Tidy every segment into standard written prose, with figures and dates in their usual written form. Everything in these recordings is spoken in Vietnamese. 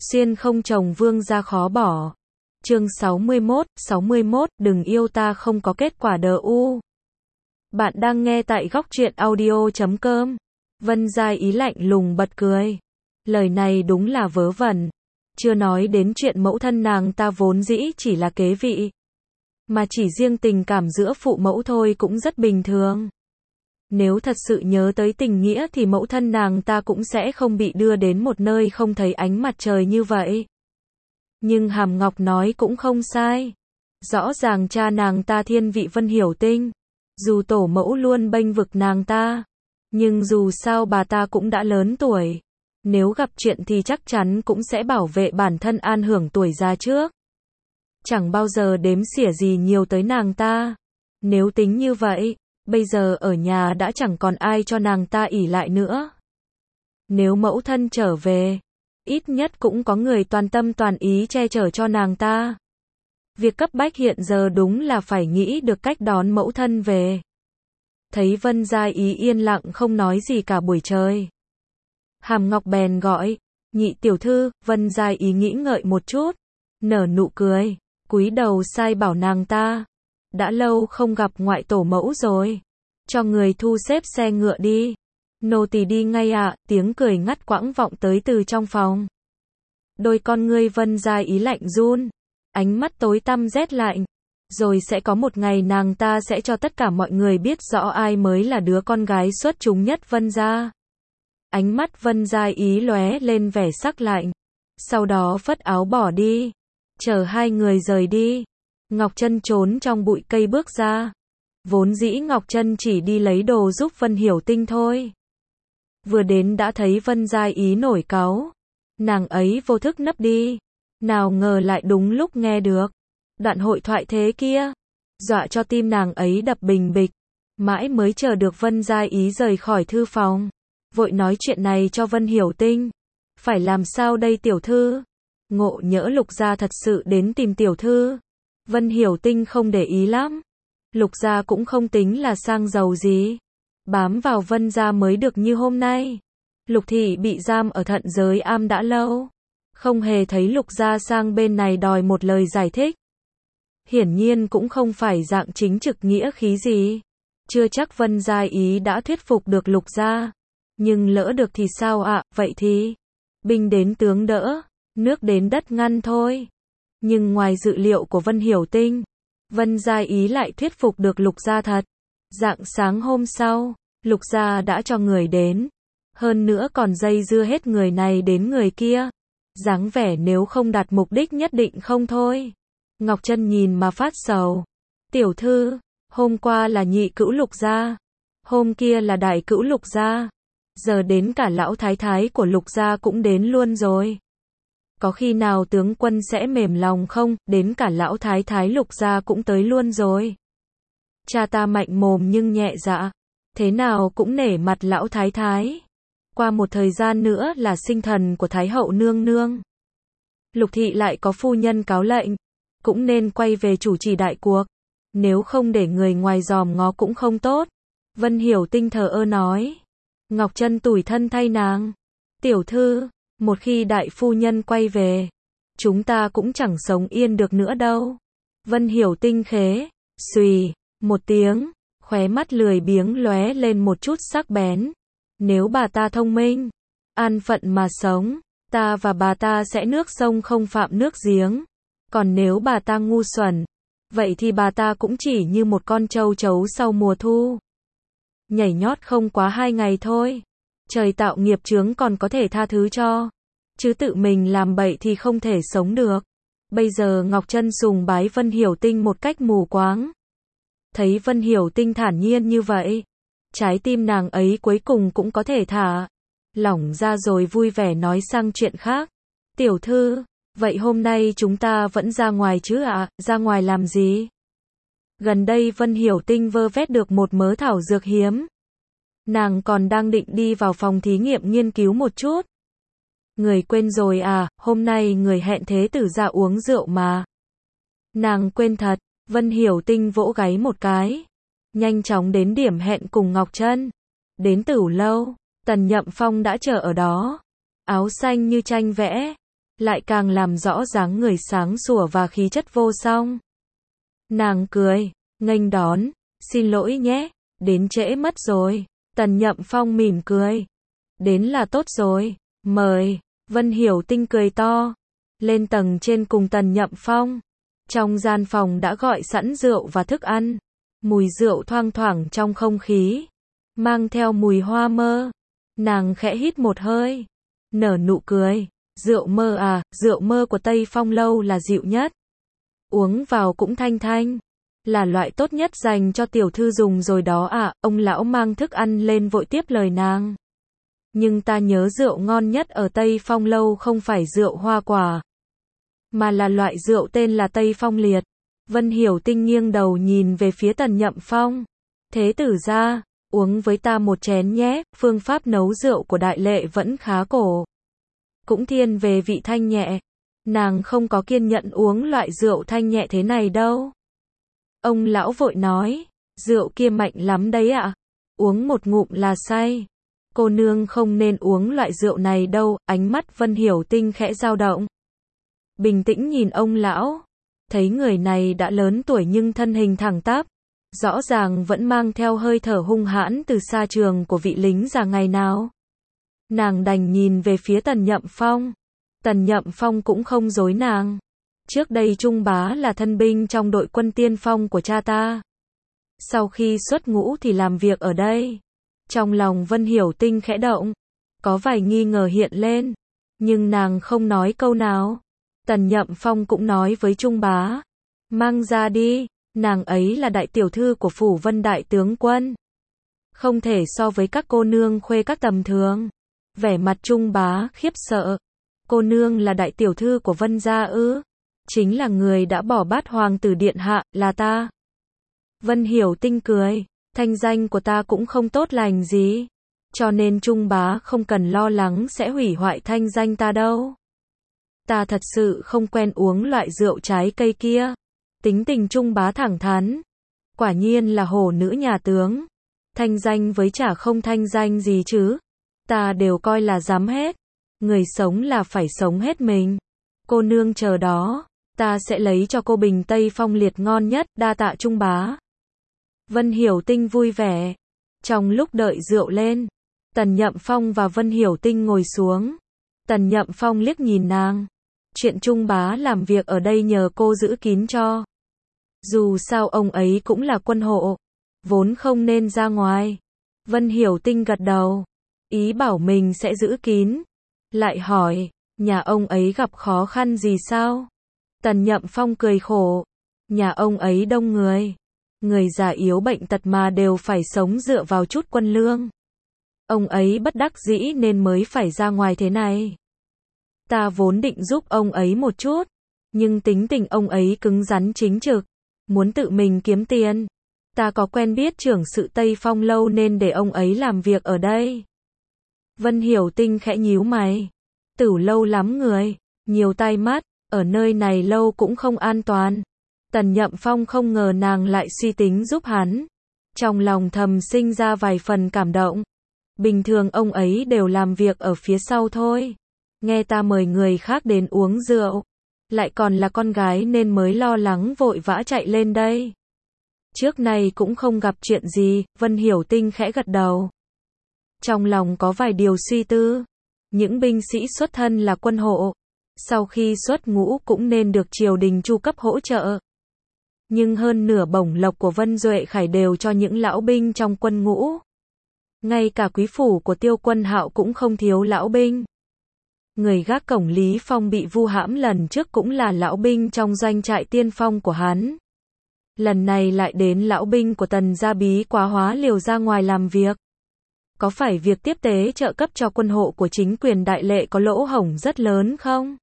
Xuyên không chồng vương gia khó bỏ. Chương 61, đừng yêu ta không có kết quả đờ u. Bạn đang nghe tại góc truyện audio.com. Vân Gia Ý lạnh lùng bật cười. Lời này đúng là vớ vẩn. Chưa nói đến chuyện mẫu thân nàng ta vốn dĩ chỉ là kế vị. Mà chỉ riêng tình cảm giữa phụ mẫu thôi cũng rất bình thường. Nếu thật sự nhớ tới tình nghĩa thì mẫu thân nàng ta cũng sẽ không bị đưa đến một nơi không thấy ánh mặt trời như vậy. Nhưng Hàm Ngọc nói cũng không sai. Rõ ràng cha nàng ta thiên vị Vân Hiểu Tinh. Dù tổ mẫu luôn bênh vực nàng ta. Nhưng dù sao bà ta cũng đã lớn tuổi. Nếu gặp chuyện thì chắc chắn cũng sẽ bảo vệ bản thân an hưởng tuổi già trước. Chẳng bao giờ đếm xỉa gì nhiều tới nàng ta. Nếu tính như vậy, bây giờ ở nhà đã chẳng còn ai cho nàng ta ỷ lại nữa. Nếu mẫu thân trở về, ít nhất cũng có người toàn tâm toàn ý che chở cho nàng ta. Việc cấp bách hiện giờ đúng là phải nghĩ được cách đón mẫu thân về. Thấy Vân Gia Ý yên lặng không nói gì cả buổi trời. Hàm Ngọc bèn gọi, nhị tiểu thư. Vân Gia Ý nghĩ ngợi một chút, nở nụ cười, cúi đầu sai bảo nàng ta. Đã lâu không gặp ngoại tổ mẫu rồi. Cho người thu xếp xe ngựa đi. Nô tỳ đi ngay ạ. Tiếng cười ngắt quãng vọng tới từ trong phòng. Đôi con ngươi Vân Gia Ý lạnh run. Ánh mắt tối tăm rét lạnh. Rồi sẽ có một ngày nàng ta sẽ cho tất cả mọi người biết rõ ai mới là đứa con gái xuất chúng nhất Vân Gia. Ánh mắt Vân Gia Ý lóe lên vẻ sắc lạnh. Sau đó phất áo bỏ đi. Chờ hai người rời đi. Ngọc Trân trốn trong bụi cây bước ra. Vốn dĩ Ngọc Trân chỉ đi lấy đồ giúp Vân Hiểu Tinh thôi. Vừa đến đã thấy Vân Gia Ý nổi cáu. Nàng ấy vô thức nấp đi. Nào ngờ lại đúng lúc nghe được đoạn hội thoại thế kia. Dọa cho tim nàng ấy đập bình bịch. Mãi mới chờ được Vân Gia Ý rời khỏi thư phòng. Vội nói chuyện này cho Vân Hiểu Tinh. Phải làm sao đây tiểu thư? Ngộ nhỡ Lục gia thật sự đến tìm tiểu thư. Vân Hiểu Tinh không để ý lắm. Lục gia cũng không tính là sang giàu gì. Bám vào Vân gia mới được như hôm nay. Lục thị bị giam ở Thận Giới Am đã lâu. Không hề thấy Lục gia sang bên này đòi một lời giải thích. Hiển nhiên cũng không phải dạng chính trực nghĩa khí gì. Chưa chắc Vân Gia Ý đã thuyết phục được Lục gia. Nhưng lỡ được thì sao ạ? Vậy thì binh đến tướng đỡ, nước đến đất ngăn thôi. Nhưng ngoài dự liệu của Vân Hiểu Tinh, Vân Gia Ý lại thuyết phục được Lục gia thật. Rạng sáng hôm sau, Lục gia đã cho người đến. Hơn nữa còn dây dưa hết người này đến người kia. Dáng vẻ nếu không đạt mục đích nhất định không thôi. Ngọc Trân nhìn mà phát sầu. Tiểu thư, hôm qua là nhị cữu Lục gia. Hôm kia là đại cữu Lục gia. Giờ đến cả lão thái thái của Lục gia cũng đến luôn rồi. Có khi nào tướng quân sẽ mềm lòng không? Đến cả lão thái thái Lục gia cũng tới luôn rồi. Cha ta mạnh mồm nhưng nhẹ dạ. Thế nào cũng nể mặt lão thái thái. Qua một thời gian nữa là sinh thần của Thái hậu nương nương. Lục thị lại có phu nhân cáo lệnh. Cũng nên quay về chủ trì đại cuộc. Nếu không để người ngoài dòm ngó cũng không tốt. Vân Hiểu Tinh thờ ơ nói. Ngọc Trân tủi thân thay nàng. Tiểu thư, một khi đại phu nhân quay về, chúng ta cũng chẳng sống yên được nữa đâu. Vân Hiểu Tinh khế, xùy, một tiếng, khóe mắt lười biếng lóe lên một chút sắc bén. Nếu bà ta thông minh, an phận mà sống, ta và bà ta sẽ nước sông không phạm nước giếng. Còn nếu bà ta ngu xuẩn, vậy thì bà ta cũng chỉ như một con trâu trấu sau mùa thu. Nhảy nhót không quá 2 ngày thôi. Trời tạo nghiệp chướng còn có thể tha thứ cho. Chứ tự mình làm bậy thì không thể sống được. Bây giờ Ngọc Trân sùng bái Vân Hiểu Tinh một cách mù quáng. Thấy Vân Hiểu Tinh thản nhiên như vậy, trái tim nàng ấy cuối cùng cũng có thể thả lỏng ra rồi vui vẻ nói sang chuyện khác. Tiểu thư, vậy hôm nay chúng ta vẫn ra ngoài chứ ạ? Ra ngoài làm gì? Gần đây Vân Hiểu Tinh vơ vét được một mớ thảo dược hiếm. Nàng còn đang định đi vào phòng thí nghiệm nghiên cứu một chút. Người quên rồi à, hôm nay người hẹn thế tử ra uống rượu mà. Nàng quên thật. Vân Hiểu Tinh vỗ gáy một cái. Nhanh chóng đến điểm hẹn cùng Ngọc Trân. Đến Tửu lâu, Tần Nhậm Phong đã chờ ở đó. Áo xanh như tranh vẽ. lại càng làm rõ dáng người sáng sủa và khí chất vô song. Nàng cười, nghênh đón, xin lỗi nhé, đến trễ mất rồi. Tần Nhậm Phong mỉm cười, đến là tốt rồi, mời. Vân Hiểu Tinh cười to, lên tầng trên cùng Tần Nhậm Phong. Trong gian phòng đã gọi sẵn rượu và thức ăn, mùi rượu thoang thoảng trong không khí, mang theo mùi hoa mơ. Nàng khẽ hít một hơi, nở nụ cười, rượu mơ à, rượu mơ của Tây Phong Lâu là dịu nhất. Uống vào cũng thanh thanh, là loại tốt nhất dành cho tiểu thư dùng rồi đó ạ. Ông lão mang thức ăn lên vội tiếp lời nàng. Nhưng ta nhớ rượu ngon nhất ở Tây Phong Lâu không phải rượu hoa quả, mà là loại rượu tên là Tây Phong Liệt. Vân Hiểu Tinh nghiêng đầu nhìn về phía Tần Nhậm Phong. Thế tử gia, uống với ta một chén nhé. Phương pháp nấu rượu của đại lệ vẫn khá cổ, cũng thiên về vị thanh nhẹ. Nàng không có kiên nhẫn uống loại rượu thanh nhẹ thế này đâu. Ông lão vội nói, rượu kia mạnh lắm đấy ạ. Uống một ngụm là say. Cô nương không nên uống loại rượu này đâu. Ánh mắt Vân Hiểu Tinh khẽ dao động, bình tĩnh nhìn ông lão. Thấy người này đã lớn tuổi nhưng thân hình thẳng tắp, rõ ràng vẫn mang theo hơi thở hung hãn từ xa trường của vị lính già ngày nào. Nàng đành nhìn về phía Tần Nhậm Phong. Tần Nhậm Phong cũng không dối nàng. Trước đây Trung bá là thân binh trong đội quân tiên phong của cha ta. Sau khi xuất ngũ thì làm việc ở đây. Trong lòng Vân Hiểu Tinh khẽ động, có vài nghi ngờ hiện lên, nhưng nàng không nói câu nào. Tần Nhậm Phong cũng nói với Trung bá, mang ra đi, nàng ấy là đại tiểu thư của phủ Vân đại tướng quân, không thể so với các cô nương khuê các tầm thường. Vẻ mặt Trung bá khiếp sợ, cô nương là đại tiểu thư của Vân gia ư? Chính là người đã bỏ Bát hoàng tử điện hạ, là ta. Vân Hiểu Tinh cười, thanh danh của ta cũng không tốt lành gì, cho nên Trung bá không cần lo lắng sẽ hủy hoại thanh danh ta đâu. Ta thật sự không quen uống loại rượu trái cây kia. Tính tình Trung bá thẳng thắn, quả nhiên là hổ nữ nhà tướng. Thanh danh với chả không thanh danh gì chứ, ta đều coi là dám hết. Người sống là phải sống hết mình. Cô nương chờ đó, ta sẽ lấy cho cô bình Tây Phong Liệt ngon nhất. Đa tạ Trung bá. Vân Hiểu Tinh vui vẻ. Trong lúc đợi rượu lên, Tần Nhậm Phong và Vân Hiểu Tinh ngồi xuống. Tần Nhậm Phong liếc nhìn nàng. Chuyện Trung bá làm việc ở đây nhờ cô giữ kín cho. Dù sao ông ấy cũng là quân hộ, vốn không nên ra ngoài. Vân Hiểu Tinh gật đầu, ý bảo mình sẽ giữ kín. Lại hỏi, nhà ông ấy gặp khó khăn gì sao? Tần Nhậm Phong cười khổ, nhà ông ấy đông người. Người già yếu bệnh tật mà đều phải sống dựa vào chút quân lương. Ông ấy bất đắc dĩ nên mới phải ra ngoài thế này. Ta vốn định giúp ông ấy một chút, nhưng tính tình ông ấy cứng rắn chính trực, muốn tự mình kiếm tiền. Ta có quen biết trưởng sự Tây Phong Lâu nên để ông ấy làm việc ở đây. Vân Hiểu Tinh khẽ nhíu mày. Tử lâu lắm người, nhiều tai mắt, ở nơi này lâu cũng không an toàn. Tần Nhậm Phong không ngờ nàng lại suy tính giúp hắn. Trong lòng thầm sinh ra vài phần cảm động. Bình thường ông ấy đều làm việc ở phía sau thôi. Nghe ta mời người khác đến uống rượu, lại còn là con gái nên mới lo lắng vội vã chạy lên đây. Trước nay cũng không gặp chuyện gì. Vân Hiểu Tinh khẽ gật đầu. Trong lòng có vài điều suy tư. Những binh sĩ xuất thân là quân hộ, sau khi xuất ngũ cũng nên được triều đình chu cấp hỗ trợ. Nhưng hơn nửa bổng lộc của Vân Duệ Khải đều cho những lão binh trong quân ngũ. Ngay cả quý phủ của Tiêu Quân Hạo cũng không thiếu lão binh. Người gác cổng Lý Phong bị vu hãm lần trước cũng là lão binh trong doanh trại tiên phong của hắn. Lần này lại đến lão binh của Tần gia bí quá hóa liều ra ngoài làm việc. Có phải việc tiếp tế trợ cấp cho quân hộ của chính quyền đại lệ có lỗ hổng rất lớn không?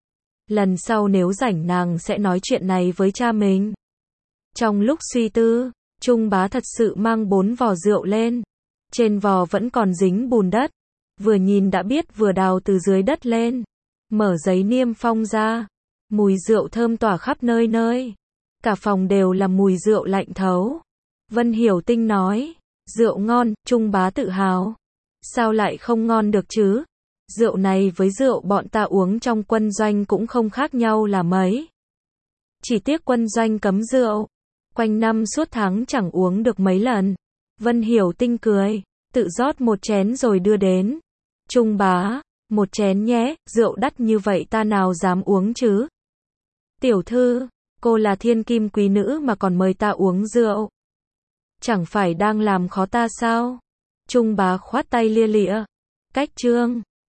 Lần sau nếu rảnh nàng sẽ nói chuyện này với cha mình. Trong lúc suy tư, Trung bá thật sự mang 4 vò rượu lên. Trên vò vẫn còn dính bùn đất. Vừa nhìn đã biết vừa đào từ dưới đất lên. Mở giấy niêm phong ra. Mùi rượu thơm tỏa khắp nơi nơi. Cả phòng đều là mùi rượu lạnh thấu. Vân Hiểu Tinh nói, rượu ngon, Trung bá tự hào. Sao lại không ngon được chứ? Rượu này với rượu bọn ta uống trong quân doanh cũng không khác nhau là mấy. Chỉ tiếc quân doanh cấm rượu. Quanh năm suốt tháng chẳng uống được mấy lần. Vân Hiểu Tinh cười, tự rót một chén rồi đưa đến. Trung bá, một chén nhé, rượu đắt như vậy ta nào dám uống chứ. Tiểu thư, cô là thiên kim quý nữ mà còn mời ta uống rượu. Chẳng phải đang làm khó ta sao? Trung bá khoát tay lia lịa. Cách trương.